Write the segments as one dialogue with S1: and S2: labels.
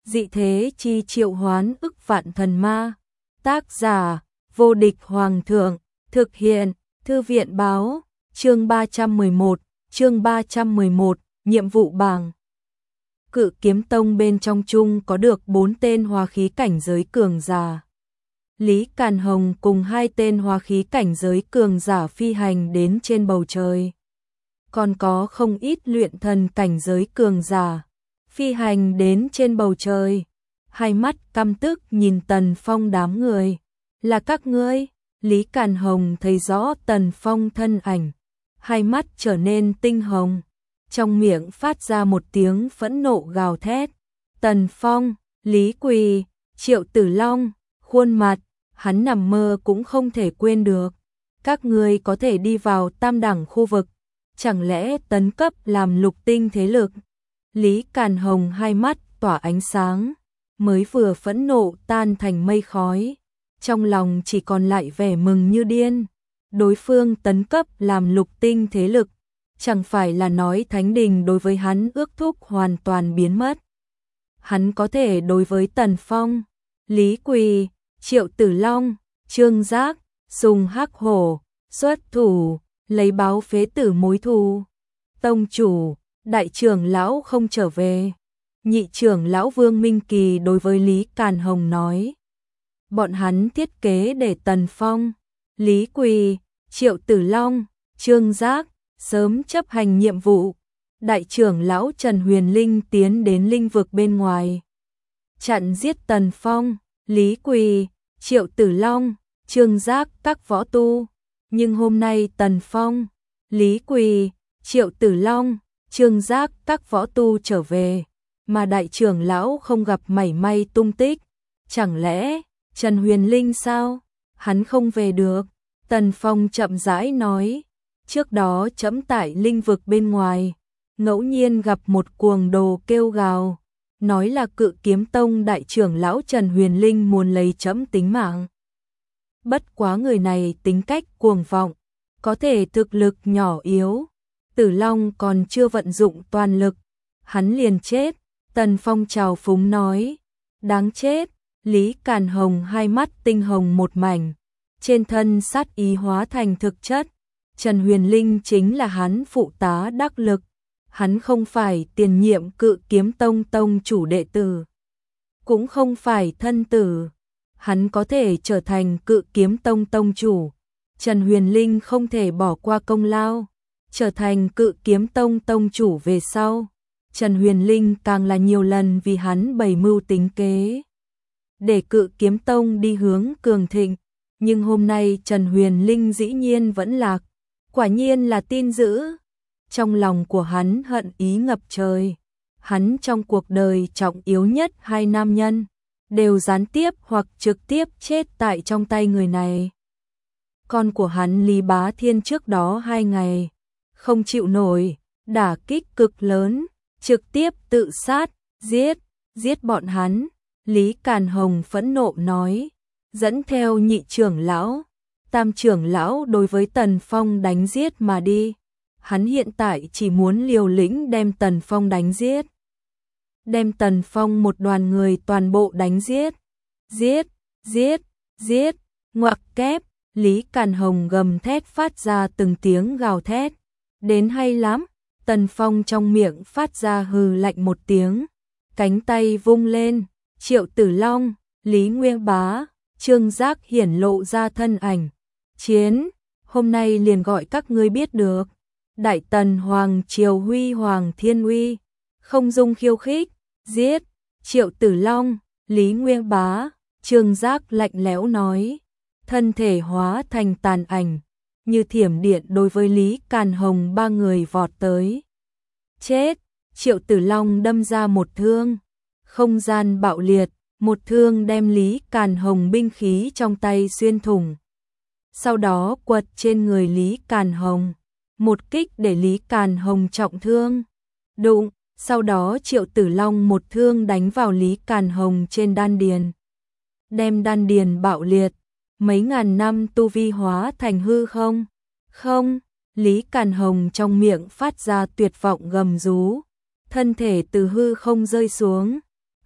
S1: dị thế chi triệu hoán ức vạn thần ma. Tác giả, vô địch hoàng thượng, thực hiện, thư viện báo, chương 311, nhiệm vụ bảng. Cự kiếm tông bên trong chung có được 4 tên hóa khí cảnh giới cường giả. Lý Càn Hồng cùng 2 tên hóa khí cảnh giới cường giả phi hành đến trên bầu trời. Còn có không ít luyện thần cảnh giới cường giả phi hành đến trên bầu trời. Hai mắt căm tức nhìn Tần Phong đám người. Là các ngươi? Lý Càn Hồng thấy rõ Tần Phong thân ảnh, hai mắt trở nên tinh hồng, trong miệng phát ra một tiếng phẫn nộ gào thét. Tần Phong, Lý Quỳ, Triệu Tử Long, khuôn mặt hắn nằm mơ cũng không thể quên được. Các ngươi có thể đi vào tam đẳng khu vực, chẳng lẽ tấn cấp làm lục tinh thế lực? Lý Càn Hồng hai mắt tỏa ánh sáng, mới vừa phẫn nộ tan thành mây khói, trong lòng chỉ còn lại vẻ mừng như điên. Đối phương tấn cấp làm lục tinh thế lực, chẳng phải là nói Thánh Đình đối với hắn ước thúc hoàn toàn biến mất. Hắn có thể đối với Tần Phong, Lý Quỳ, Triệu Tử Long, Trương Giác, Sùng Hắc Hổ xuất thủ, lấy báo phế tử mối thù. Tông chủ, đại trưởng lão không trở về. Nhị trưởng lão Vương Minh Kỳ đối với Lý Càn Hồng nói. Bọn hắn thiết kế để Tần Phong, Lý Quỳ, Triệu Tử Long, Trương Giác sớm chấp hành nhiệm vụ. Đại trưởng lão Trần Huyền Linh tiến đến linh vực bên ngoài, chặn giết Tần Phong, Lý Quỳ, Triệu Tử Long, Trương Giác các võ tu. Nhưng hôm nay Tần Phong, Lý Quỳ, Triệu Tử Long, Trương Giác các võ tu trở về, mà đại trưởng lão không gặp mảy may tung tích. Chẳng lẽ Trần Huyền Linh sao? Hắn không về được. Tần Phong chậm rãi nói, trước đó trẫm tại linh vực bên ngoài, ngẫu nhiên gặp một cuồng đồ kêu gào, nói là Cự Kiếm Tông đại trưởng lão Trần Huyền Linh muốn lấy trẫm tính mạng. Bất quá người này tính cách cuồng vọng, có thể thực lực nhỏ yếu, Tử Long còn chưa vận dụng toàn lực, hắn liền chết. Tần Phong trào phúng nói, đáng chết. Lý Càn Hồng hai mắt tinh hồng một mảnh, trên thân sát ý hóa thành thực chất. Trần Huyền Linh chính là hắn phụ tá đắc lực, hắn không phải tiền nhiệm Cự Kiếm Tông tông chủ đệ tử, cũng không phải thân tử, hắn có thể trở thành Cự Kiếm Tông tông chủ. Trần Huyền Linh không thể bỏ qua công lao, trở thành Cự Kiếm Tông tông chủ về sau. Trần Huyền Linh càng là nhiều lần vì hắn bày mưu tính kế, để Cự Kiếm Tông đi hướng cường thịnh. Nhưng hôm nay Trần Huyền Linh dĩ nhiên vẫn lạc, quả nhiên là tin dữ. Trong lòng của hắn hận ý ngập trời, hắn trong cuộc đời trọng yếu nhất 2 nam nhân, đều gián tiếp hoặc trực tiếp chết tại trong tay người này. Con của hắn Lý Bá Thiên trước đó 2 ngày, không chịu nổi, đả kích cực lớn, trực tiếp tự sát, giết bọn hắn. Lý Càn Hồng phẫn nộ nói, dẫn theo nhị trưởng lão, tam trưởng lão đối với Tần Phong đánh giết mà đi. Hắn hiện tại chỉ muốn liều lĩnh đem Tần Phong đánh giết. Đem Tần Phong một đoàn người toàn bộ đánh giết. Giết, ngoặc kép. Lý Càn Hồng gầm thét phát ra từng tiếng gào thét. Đến hay lắm. Tần Phong trong miệng phát ra hừ lạnh một tiếng, cánh tay vung lên. Triệu Tử Long, Lý Nguyên Bá, Trương Giác hiển lộ ra thân ảnh. Chiến, hôm nay liền gọi các ngươi biết được. Đại Tần Hoàng Triều huy hoàng thiên uy, không dung khiêu khích, giết. Triệu Tử Long, Lý Nguyên Bá, Trương Giác lạnh lẽo nói, thân thể hóa thành tàn ảnh, như thiểm điện đối với Lý Càn Hồng 3 người vọt tới. Chết. Triệu Tử Long đâm ra một thương, không gian bạo liệt, một thương đem Lý Càn Hồng binh khí trong tay xuyên thủng. Sau đó quật trên người Lý Càn Hồng, một kích để Lý Càn Hồng trọng thương. Đụng, sau đó Triệu Tử Long một thương đánh vào Lý Càn Hồng trên đan điền, đem đan điền bạo liệt, mấy ngàn năm tu vi hóa thành hư không. Không, Lý Càn Hồng trong miệng phát ra tuyệt vọng gầm rú, thân thể từ hư không rơi xuống,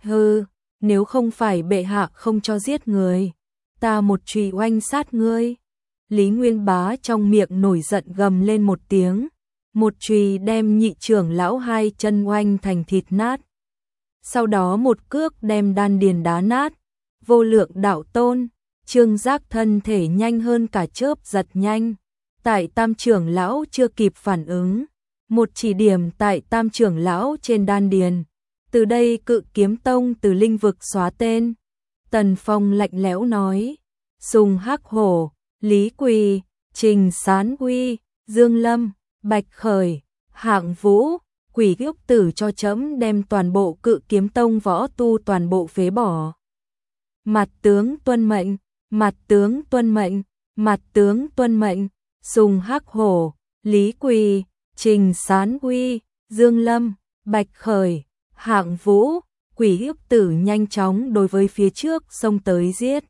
S1: Hừ, nếu không phải bệ hạ không cho giết người, ta một chùy oanh sát ngươi. Lý Nguyên Bá trong miệng nổi giận gầm lên một tiếng, một chùy đem nhị trưởng lão hai chân oanh thành thịt nát. Sau đó một cước đem đan điền đá nát. Vô Lượng Đạo Tôn, Trương Giác thân thể nhanh hơn cả chớp giật nhanh. Tại tam trưởng lão chưa kịp phản ứng, một chỉ điểm tại tam trưởng lão trên đan điền. Từ đây Cự Kiếm Tông từ linh vực xóa tên. Tần Phong lạnh lẽo nói, Sùng Hắc Hổ, Lý Quỳ, Trình Sán Uy, Dương Lâm, Bạch Khởi, Hạng Vũ, Quỷ Ốc Tử cho trẫm đem toàn bộ Cự Kiếm Tông võ tu toàn bộ phế bỏ. Mặt tướng tuân mệnh, mặt tướng tuân mệnh, mặt tướng tuân mệnh. Sùng Hắc Hổ, Lý Quỳ, Trình Sán Uy, Dương Lâm, Bạch Khởi, Hạng Vũ, Quỷ Ốc Tử nhanh chóng đối với phía trước xông tới giết.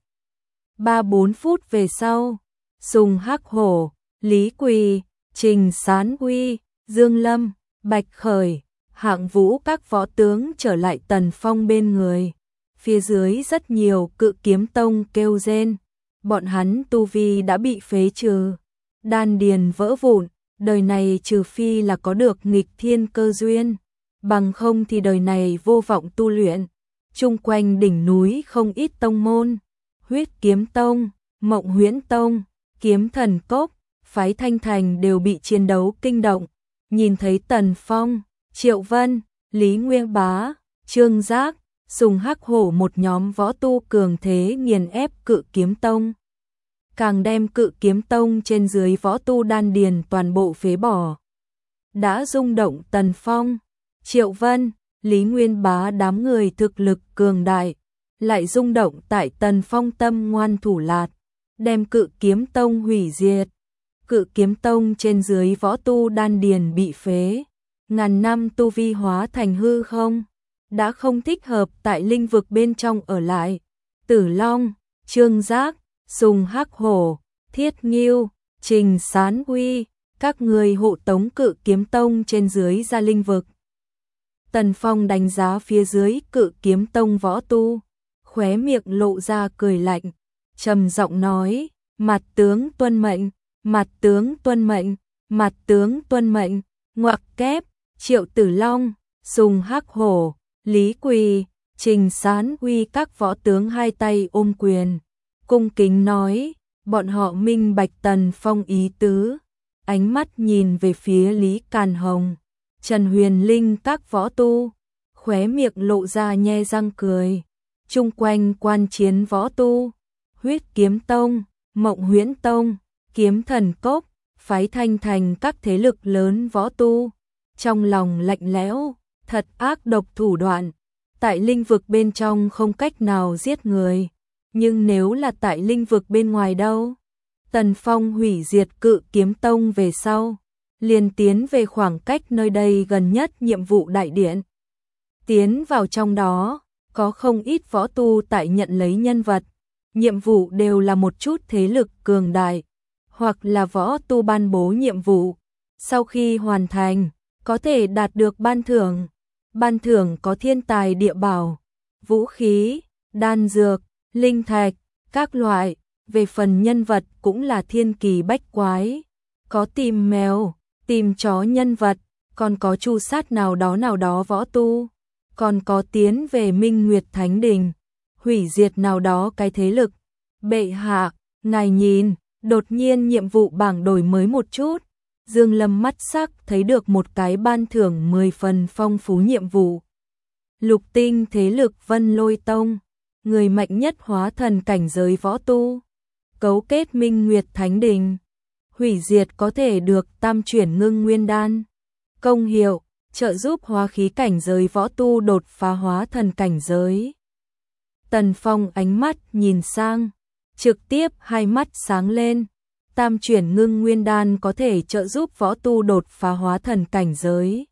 S1: 3-4 phút về sau, Sùng Hắc Hổ, Lý Quỳ, Trình Sán Uy, Dương Lâm, Bạch Khởi, Hạng Vũ các võ tướng trở lại Tần Phong bên người. Phía dưới rất nhiều Cự Kiếm Tông kêu rên, bọn hắn tu vi đã bị phế trừ, đan điền vỡ vụn, đời này trừ phi là có được nghịch thiên cơ duyên, bằng không thì đời này vô vọng tu luyện. Chung quanh đỉnh núi không ít tông môn, Huyết Kiếm Tông, Mộng Huyễn Tông, Kiếm Thần Cốc, phái Thanh Thành đều bị chiến đấu kinh động. Nhìn thấy Tần Phong, Triệu Vân, Lý Nguyên Bá, Trương Giác, Sùng Hắc Hổ một nhóm võ tu cường thế nghiền ép Cự Kiếm Tông. Càng đem Cự Kiếm Tông trên dưới võ tu đan điền toàn bộ phế bỏ. Đã rung động Tần Phong, Triệu Vân, Lý Nguyên Bá đám người thực lực cường đại, lại rung động tại Tần Phong tâm ngoan thủ lạt, đem Cự Kiếm Tông hủy diệt. Cự Kiếm Tông trên dưới võ tu đan điền bị phế, ngàn năm tu vi hóa thành hư không, đã không thích hợp tại linh vực bên trong ở lại. Tử Long, Trương Giác, Sùng Hắc Hổ, Thiết Ngưu, Trình Sán Uy, các người hộ tống Cự Kiếm Tông trên dưới ra linh vực. Tần Phong đánh giá phía dưới Cự Kiếm Tông võ tu, khóe miệng lộ ra cười lạnh, trầm giọng nói, mặt tướng tuân mệnh, mặt tướng tuân mệnh, mặt tướng tuân mệnh. Ngoặc kép, Triệu Tử Long, Sùng Hắc Hổ, Lý Quỳ, Trình Sán Uy các võ tướng hai tay ôm quyền, cung kính nói, bọn họ minh bạch Tần Phong ý tứ, ánh mắt nhìn về phía Lý Càn Hồng, Trần Huyền Linh các võ tu, khóe miệng lộ ra nhe răng cười. Chung quanh quan chiến võ tu, Huyết Kiếm Tông, Mộng Huyễn Tông, Kiếm Thần Cốc, phái Thanh Thành các thế lực lớn võ tu, trong lòng lạnh lẽo, thật ác độc thủ đoạn. Tại linh vực bên trong không cách nào giết người, nhưng nếu là tại linh vực bên ngoài đâu? Tần Phong hủy diệt Cự Kiếm Tông về sau, liền tiến về khoảng cách nơi đây gần nhất nhiệm vụ đại điện. Tiến vào trong đó, có không ít võ tu tại nhận lấy nhân vật, nhiệm vụ đều là một chút thế lực cường đại, hoặc là võ tu ban bố nhiệm vụ. Sau khi hoàn thành, có thể đạt được ban thưởng. Ban thưởng có thiên tài địa bảo, vũ khí, đan dược, linh thạch, các loại. Về phần nhân vật cũng là thiên kỳ bách quái, có tìm mèo, tìm chó nhân vật, còn có tru sát nào đó võ tu, còn có tiến về Minh Nguyệt Thánh Đình, hủy diệt nào đó cái thế lực. Bệ hạ, ngài nhìn, đột nhiên nhiệm vụ bảng đổi mới một chút. Dương Lâm mắt sắc thấy được một cái ban thưởng 10 phần phong phú nhiệm vụ. Lục tinh thế lực Vân Lôi Tông, người mạnh nhất hóa thần cảnh giới võ tu, cấu kết Minh Nguyệt Thánh Đình, hủy diệt có thể được tam chuyển ngưng nguyên đan. Công hiệu, trợ giúp hóa khí cảnh giới võ tu đột phá hóa thần cảnh giới. Tần Phong ánh mắt nhìn sang, trực tiếp hai mắt sáng lên. Tam chuyển ngưng nguyên đan có thể trợ giúp võ tu đột phá hóa thần cảnh giới.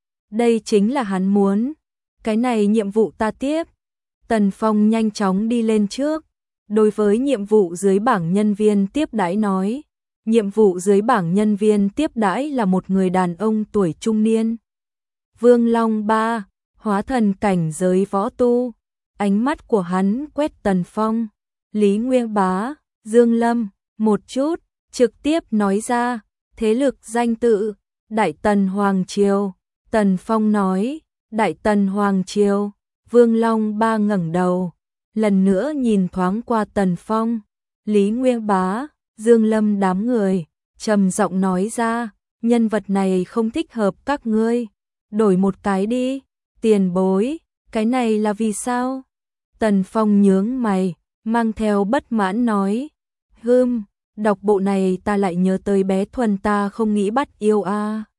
S1: Đây chính là hắn muốn. Cái này nhiệm vụ ta tiếp. Tần Phong nhanh chóng đi lên trước. Đối với nhiệm vụ dưới bảng nhân viên tiếp đãi nói. Nhiệm vụ dưới bảng nhân viên tiếp đãi là một người đàn ông tuổi trung niên. Vương Long 3, hóa thần cảnh giới võ tu. Ánh mắt của hắn quét Tần Phong, Lý Nguyên Bá, Dương Lâm một chút, trực tiếp nói ra, thế lực danh tự, Đại Tần Hoàng Triều. Tần Phong nói, Đại Tần Hoàng Triều. Vương Long Ba ngẩng đầu, lần nữa nhìn thoáng qua Tần Phong, Lý Nguyên Bá, Dương Lâm đám người, trầm giọng nói ra, nhân vật này không thích hợp các ngươi, đổi một cái đi. Tiền bối, cái này là vì sao? Tần Phong nhướng mày, mang theo bất mãn nói, đọc bộ này ta lại nhớ tới bé Thuần ta không nghĩ bắt yêu a.